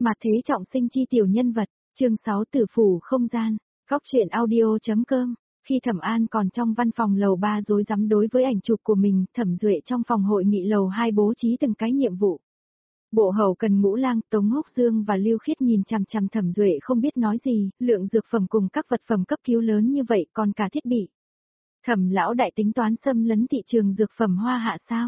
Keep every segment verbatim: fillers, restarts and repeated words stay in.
Mặt thế trọng sinh chi tiểu nhân vật, chương sáu Tử phủ không gian, góc truyện audio.com. Khi Thẩm An còn trong văn phòng lầu ba rối rắm đối với ảnh chụp của mình, Thẩm Duệ trong phòng hội nghị lầu hai bố trí từng cái nhiệm vụ. Bộ hậu cần Ngũ Lang, Tống Húc Dương và Lưu Khiết nhìn chằm chằm Thẩm Duệ không biết nói gì, lượng dược phẩm cùng các vật phẩm cấp cứu lớn như vậy còn cả thiết bị. Thẩm lão đại tính toán xâm lấn thị trường dược phẩm Hoa Hạ sao?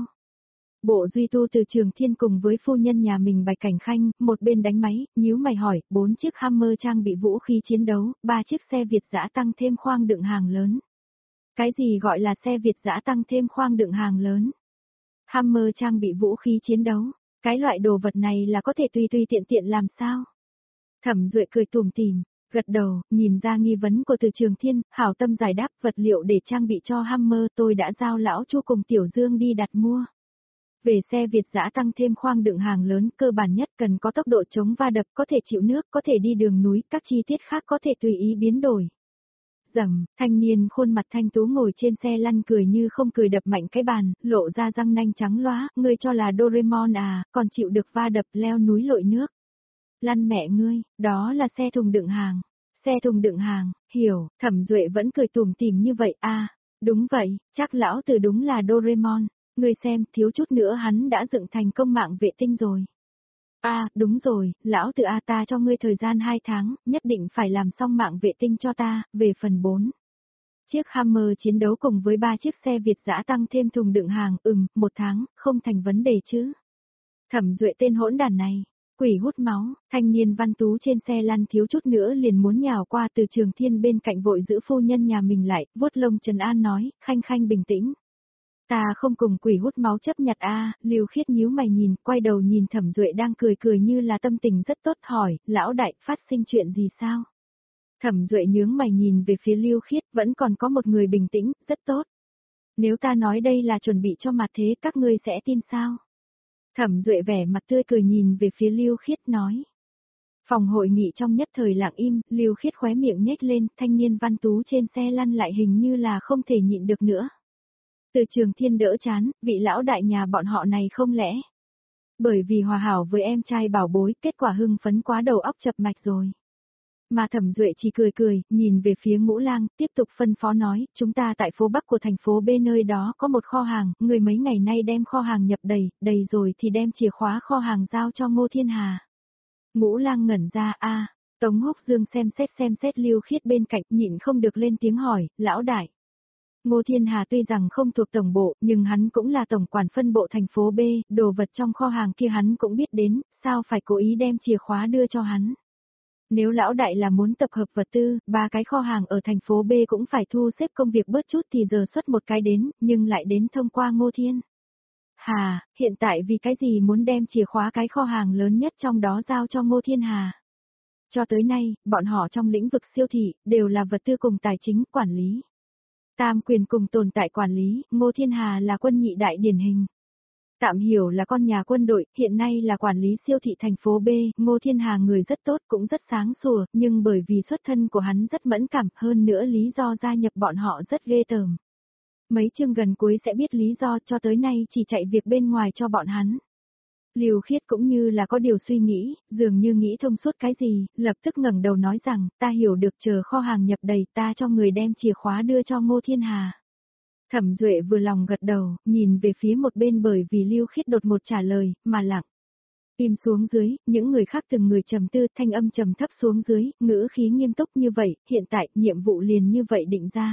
Bộ Duy Tu từ Trường Thiên cùng với phu nhân nhà mình Bạch Cảnh Khanh, một bên đánh máy, nhíu mày hỏi, bốn chiếc Hammer trang bị vũ khí chiến đấu, ba chiếc xe Việt dã tăng thêm khoang đựng hàng lớn. Cái gì gọi là xe Việt dã tăng thêm khoang đựng hàng lớn? Hammer trang bị vũ khí chiến đấu, cái loại đồ vật này là có thể tùy tùy tiện tiện làm sao? Thẩm Duệ cười tủm tỉm, gật đầu, nhìn ra nghi vấn của Từ Trường Thiên, hảo tâm giải đáp, vật liệu để trang bị cho Hammer tôi đã giao lão Chu cùng Tiểu Dương đi đặt mua. Về xe Việt dã tăng thêm khoang đựng hàng lớn, cơ bản nhất cần có tốc độ chống va đập, có thể chịu nước, có thể đi đường núi, các chi tiết khác có thể tùy ý biến đổi. Rầm, thanh niên khuôn mặt thanh tú ngồi trên xe lăn cười như không cười đập mạnh cái bàn, lộ ra răng nanh trắng lóa, ngươi cho là Doraemon à, còn chịu được va đập leo núi lội nước. Lăn mẹ ngươi, đó là xe thùng đựng hàng. Xe thùng đựng hàng, hiểu, Thẩm Duệ vẫn cười tủm tỉm như vậy à, đúng vậy, chắc lão tử đúng là Doraemon. Ngươi xem, thiếu chút nữa hắn đã dựng thành công mạng vệ tinh rồi. À, đúng rồi, lão tử A ta cho ngươi thời gian hai tháng, nhất định phải làm xong mạng vệ tinh cho ta, về phần bốn. Chiếc Hammer chiến đấu cùng với ba chiếc xe Việt dã tăng thêm thùng đựng hàng, ừm, một tháng, không thành vấn đề chứ. Thẩm Duệ tên hỗn đàn này, quỷ hút máu, thanh niên văn tú trên xe lăn thiếu chút nữa liền muốn nhào qua Từ Trường Thiên bên cạnh vội giữ phu nhân nhà mình lại, vuốt lông trấn an nói, Khanh Khanh bình tĩnh. Ta không cùng quỷ hút máu chấp nhặt a, à, Lưu Khiết nhíu mày nhìn, quay đầu nhìn Thẩm Duệ đang cười cười như là tâm tình rất tốt hỏi, lão đại, phát sinh chuyện gì sao? Thẩm Duệ nhướng mày nhìn về phía Lưu Khiết, vẫn còn có một người bình tĩnh, rất tốt. Nếu ta nói đây là chuẩn bị cho mặt thế các ngươi sẽ tin sao? Thẩm Duệ vẻ mặt tươi cười nhìn về phía Lưu Khiết nói. Phòng hội nghị trong nhất thời lặng im, Lưu Khiết khóe miệng nhếch lên, thanh niên văn tú trên xe lăn lại hình như là không thể nhịn được nữa. Từ Trường Thiên đỡ chán, vị lão đại nhà bọn họ này không lẽ. Bởi vì hòa hảo với em trai bảo bối, kết quả hưng phấn quá đầu óc chập mạch rồi. Mà Thẩm Duệ chỉ cười cười, nhìn về phía Ngũ Lang, tiếp tục phân phó nói, chúng ta tại phố Bắc của thành phố B nơi đó có một kho hàng, người mấy ngày nay đem kho hàng nhập đầy, đầy rồi thì đem chìa khóa kho hàng giao cho Ngô Thiên Hà. Ngũ Lang ngẩn ra, a, Tống Húc Dương xem xét xem xét Lưu Khiết bên cạnh, nhịn không được lên tiếng hỏi, lão đại. Ngô Thiên Hà tuy rằng không thuộc tổng bộ, nhưng hắn cũng là tổng quản phân bộ thành phố B, đồ vật trong kho hàng kia hắn cũng biết đến, sao phải cố ý đem chìa khóa đưa cho hắn. Nếu lão đại là muốn tập hợp vật tư, ba cái kho hàng ở thành phố B cũng phải thu xếp công việc bớt chút thì giờ xuất một cái đến, nhưng lại đến thông qua Ngô Thiên Hà, hiện tại vì cái gì muốn đem chìa khóa cái kho hàng lớn nhất trong đó giao cho Ngô Thiên Hà. Cho tới nay, bọn họ trong lĩnh vực siêu thị, đều là vật tư cùng tài chính, quản lý. Tam quyền cùng tồn tại quản lý, Ngô Thiên Hà là quân nhị đại điển hình. Tạm hiểu là con nhà quân đội, hiện nay là quản lý siêu thị thành phố B, Ngô Thiên Hà người rất tốt cũng rất sáng sủa, nhưng bởi vì xuất thân của hắn rất mẫn cảm, hơn nữa lý do gia nhập bọn họ rất ghê tởm. Mấy chương gần cuối sẽ biết lý do, cho tới nay chỉ chạy việc bên ngoài cho bọn hắn. Lưu Khiết cũng như là có điều suy nghĩ, dường như nghĩ thông suốt cái gì, lập tức ngẩng đầu nói rằng, ta hiểu được chờ kho hàng nhập đầy ta cho người đem chìa khóa đưa cho Ngô Thiên Hà. Thẩm Duệ vừa lòng gật đầu, nhìn về phía một bên bởi vì Lưu Khiết đột một trả lời, mà lặng. Im xuống dưới, những người khác từng người trầm tư, thanh âm trầm thấp xuống dưới, ngữ khí nghiêm túc như vậy, hiện tại, nhiệm vụ liền như vậy định ra.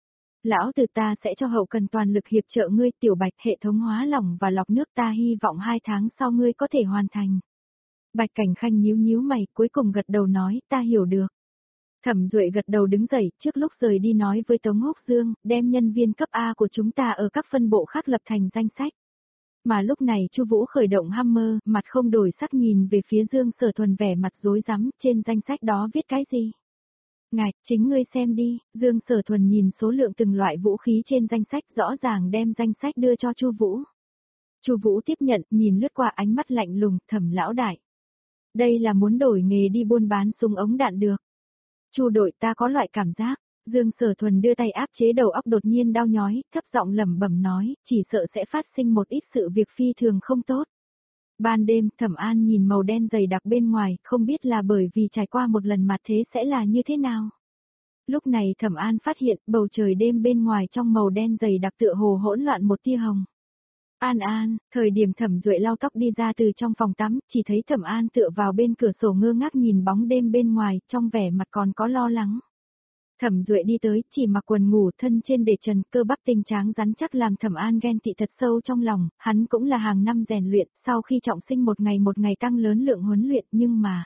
Lão từ ta sẽ cho hậu cần toàn lực hiệp trợ ngươi Tiểu Bạch hệ thống hóa lỏng và lọc nước ta hy vọng hai tháng sau ngươi có thể hoàn thành. Bạch Cảnh Khanh nhíu nhíu mày cuối cùng gật đầu nói ta hiểu được. Thẩm Duệ gật đầu đứng dậy trước lúc rời đi nói với Tống Húc Dương đem nhân viên cấp A của chúng ta ở các phân bộ khác lập thành danh sách. Mà lúc này Chu Vũ khởi động Hammer, mặt không đổi sắc nhìn về phía Dương Sở Thuần vẻ mặt rối rắm trên danh sách đó viết cái gì. Ngài, chính ngươi xem đi, Dương Sở Thuần nhìn số lượng từng loại vũ khí trên danh sách rõ ràng đem danh sách đưa cho Chu Vũ. Chu Vũ tiếp nhận, nhìn lướt qua ánh mắt lạnh lùng, Thẩm lão đại. Đây là muốn đổi nghề đi buôn bán súng ống đạn được. Chu đội ta có loại cảm giác, Dương Sở Thuần đưa tay áp chế đầu óc đột nhiên đau nhói, thấp giọng lẩm bẩm nói, chỉ sợ sẽ phát sinh một ít sự việc phi thường không tốt. Ban đêm, Thẩm An nhìn màu đen dày đặc bên ngoài, không biết là bởi vì trải qua một lần mặt thế sẽ là như thế nào. Lúc này Thẩm An phát hiện bầu trời đêm bên ngoài trong màu đen dày đặc tựa hồ hỗn loạn một tia hồng. An An, thời điểm Thẩm Duệ lau tóc đi ra từ trong phòng tắm, chỉ thấy Thẩm An tựa vào bên cửa sổ ngơ ngác nhìn bóng đêm bên ngoài, trong vẻ mặt còn có lo lắng. Thẩm Duệ đi tới, chỉ mặc quần ngủ, thân trên để trần, cơ bắp tinh tráng rắn chắc làm Thẩm An ghen tị thật sâu trong lòng, hắn cũng là hàng năm rèn luyện, sau khi trọng sinh một ngày một ngày tăng lớn lượng huấn luyện, nhưng mà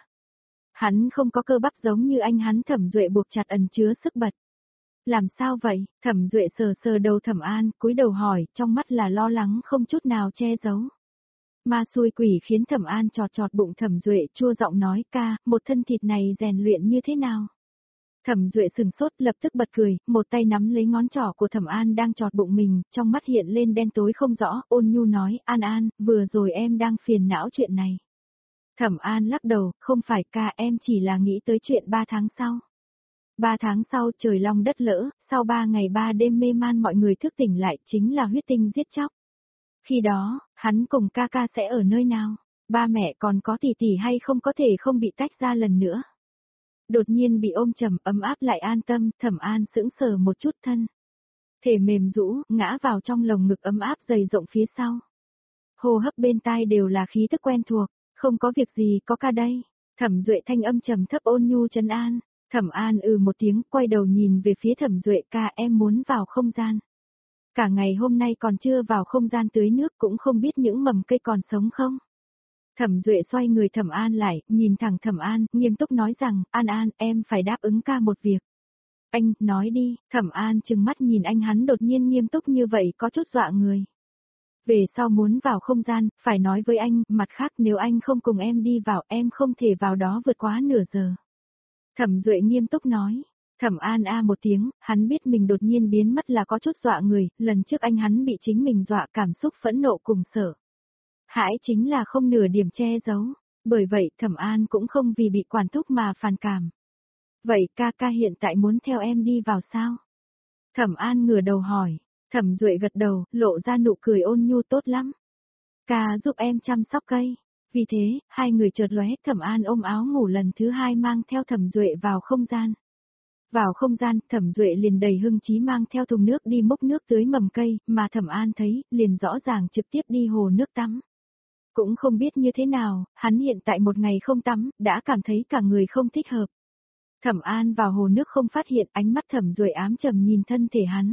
hắn không có cơ bắp giống như anh hắn. Thẩm Duệ buộc chặt ẩn chứa sức bật. Làm sao vậy? Thẩm Duệ sờ sờ đầu Thẩm An, cúi đầu hỏi, trong mắt là lo lắng không chút nào che giấu. Ma xui quỷ khiến Thẩm An chọt chọt bụng. Thẩm Duệ chua giọng nói, ca, một thân thịt này rèn luyện như thế nào? Thẩm Duệ sừng sốt, lập tức bật cười, một tay nắm lấy ngón trỏ của Thẩm An đang chọt bụng mình, trong mắt hiện lên đen tối không rõ, ôn nhu nói, An An, vừa rồi em đang phiền não chuyện này. Thẩm An lắc đầu, không phải ca, em chỉ là nghĩ tới chuyện ba tháng sau. Ba tháng sau trời long đất lỡ, sau ba ngày ba đêm mê man mọi người thức tỉnh lại, chính là huyết tinh giết chóc. Khi đó, hắn cùng ca ca sẽ ở nơi nào? Ba mẹ còn có tỷ tỷ hay không có thể không bị tách ra lần nữa? Đột nhiên bị ôm chầm, ấm áp lại an tâm. Thẩm An sững sờ một chút, thân thể mềm rũ, ngã vào trong lồng ngực ấm áp dày rộng phía sau. Hô hấp bên tai đều là khí tức quen thuộc, không có việc gì, có ca đây. Thẩm Duệ thanh âm trầm thấp ôn nhu trấn an. Thẩm An ừ một tiếng, quay đầu nhìn về phía Thẩm Duệ, ca, em muốn vào không gian. Cả ngày hôm nay còn chưa vào không gian tưới nước, cũng không biết những mầm cây còn sống không. Thẩm Duệ xoay người Thẩm An lại, nhìn thẳng Thẩm An, nghiêm túc nói rằng, An An, em phải đáp ứng ca một việc. Anh, nói đi. Thẩm An trừng mắt nhìn anh, hắn đột nhiên nghiêm túc như vậy có chút dọa người. Về sau muốn vào không gian, phải nói với anh, mặt khác nếu anh không cùng em đi vào, em không thể vào đó vượt quá nửa giờ. Thẩm Duệ nghiêm túc nói. Thẩm An a một tiếng, hắn biết mình đột nhiên biến mất là có chút dọa người, lần trước anh hắn bị chính mình dọa, cảm xúc phẫn nộ cùng sợ hãi chính là không nửa điểm che giấu, bởi vậy Thẩm An cũng không vì bị quản thúc mà phản cảm. Vậy ca ca hiện tại muốn theo em đi vào sao? Thẩm An ngửa đầu hỏi. Thẩm Duệ gật đầu, lộ ra nụ cười ôn nhu, tốt lắm. Ca giúp em chăm sóc cây. Vì thế, hai người chợt lóe. Thẩm An ôm áo ngủ lần thứ hai mang theo Thẩm Duệ vào không gian. Vào không gian, Thẩm Duệ liền đầy hưng chí mang theo thùng nước đi múc nước tưới mầm cây, mà Thẩm An thấy, liền rõ ràng trực tiếp đi hồ nước tắm. Cũng không biết như thế nào, hắn hiện tại một ngày không tắm, đã cảm thấy cả người không thích hợp. Thẩm An vào hồ nước không phát hiện, ánh mắt Thẩm Duệ ám trầm nhìn thân thể hắn.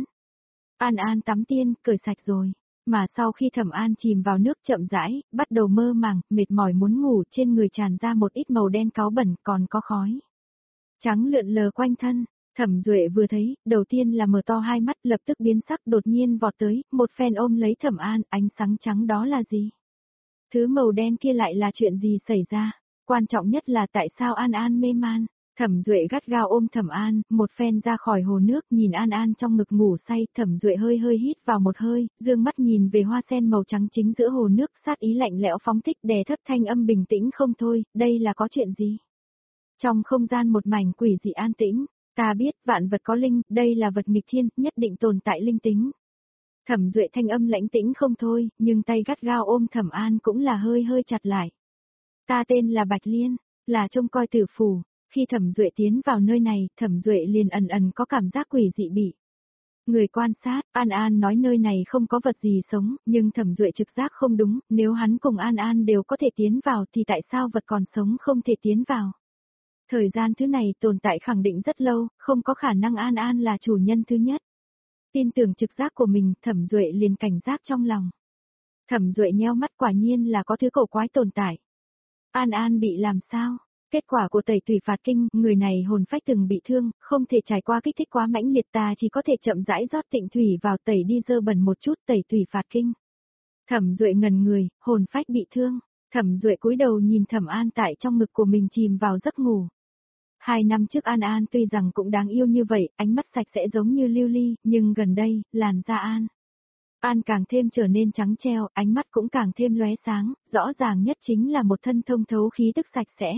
An An tắm tiên, cởi sạch rồi. Mà sau khi Thẩm An chìm vào nước chậm rãi, bắt đầu mơ màng, mệt mỏi muốn ngủ, trên người tràn ra một ít màu đen cáu bẩn, còn có khói trắng lượn lờ quanh thân. Thẩm Duệ vừa thấy, đầu tiên là mở to hai mắt, lập tức biến sắc, đột nhiên vọt tới, một phen ôm lấy Thẩm An, ánh sáng trắng đó là gì? Thứ màu đen kia lại là chuyện gì xảy ra? Quan trọng nhất là tại sao An An mê man? Thẩm Duệ gắt gao ôm Thẩm An, một phen ra khỏi hồ nước, nhìn An An trong ngực ngủ say, Thẩm Duệ hơi hơi hít vào một hơi, dương mắt nhìn về hoa sen màu trắng chính giữa hồ nước, sát ý lạnh lẽo phóng thích, đè thấp thanh âm bình tĩnh không thôi, đây là có chuyện gì? Trong không gian một mảnh quỷ dị an tĩnh, ta biết, vạn vật có linh, đây là vật nghịch thiên, nhất định tồn tại linh tính. Thẩm Duệ thanh âm lãnh tĩnh không thôi, nhưng tay gắt gao ôm Thẩm An cũng là hơi hơi chặt lại. Ta tên là Bạch Liên, là trông coi tử phủ. Khi Thẩm Duệ tiến vào nơi này, Thẩm Duệ liền ẩn ẩn có cảm giác quỷ dị bị người quan sát. An An nói nơi này không có vật gì sống, nhưng Thẩm Duệ trực giác không đúng, nếu hắn cùng An An đều có thể tiến vào thì tại sao vật còn sống không thể tiến vào? Thời gian thứ này tồn tại khẳng định rất lâu, không có khả năng An An là chủ nhân thứ nhất. Tin tưởng trực giác của mình, Thẩm Duệ liền cảnh giác trong lòng. Thẩm Duệ nheo mắt, quả nhiên là có thứ cổ quái tồn tại. An An bị làm sao? Kết quả của tẩy tùy phạt kinh, người này hồn phách từng bị thương, không thể trải qua kích thích quá mãnh liệt, ta chỉ có thể chậm rãi rót tịnh thủy vào tẩy đi dơ bẩn một chút, tẩy tùy phạt kinh. Thẩm Duệ ngần người, hồn phách bị thương. Thẩm Duệ cúi đầu nhìn Thẩm An tại trong ngực của mình chìm vào giấc ngủ. Hai năm trước An An tuy rằng cũng đáng yêu như vậy, ánh mắt sạch sẽ giống như lưu ly, nhưng gần đây, làn da An An càng thêm trở nên trắng treo, ánh mắt cũng càng thêm lóe sáng, rõ ràng nhất chính là một thân thông thấu khí tức sạch sẽ.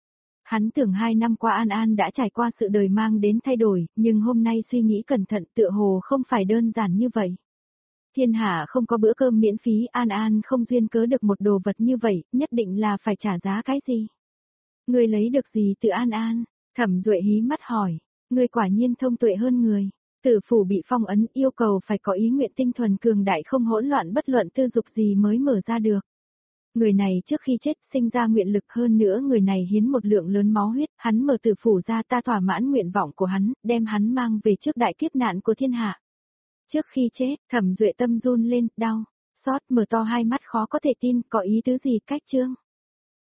Hắn tưởng hai năm qua An An đã trải qua sự đời mang đến thay đổi, nhưng hôm nay suy nghĩ cẩn thận tựa hồ không phải đơn giản như vậy. Thiên hạ không có bữa cơm miễn phí, An An không duyên cớ được một đồ vật như vậy, nhất định là phải trả giá cái gì? Ngươi lấy được gì từ An An? Thẩm Duệ hí mắt hỏi, ngươi quả nhiên thông tuệ hơn người. Tử phủ bị phong ấn, yêu cầu phải có ý nguyện tinh thuần cường đại không hỗn loạn bất luận tư dục gì mới mở ra được. Người này trước khi chết sinh ra nguyện lực, hơn nữa người này hiến một lượng lớn máu huyết, hắn mở tử phủ ra, ta thỏa mãn nguyện vọng của hắn, đem hắn mang về trước đại kiếp nạn của thiên hạ. Trước khi chết, Thẩm Duệ tâm run lên, đau, xót, mở to hai mắt khó có thể tin, có ý tứ gì cách chương.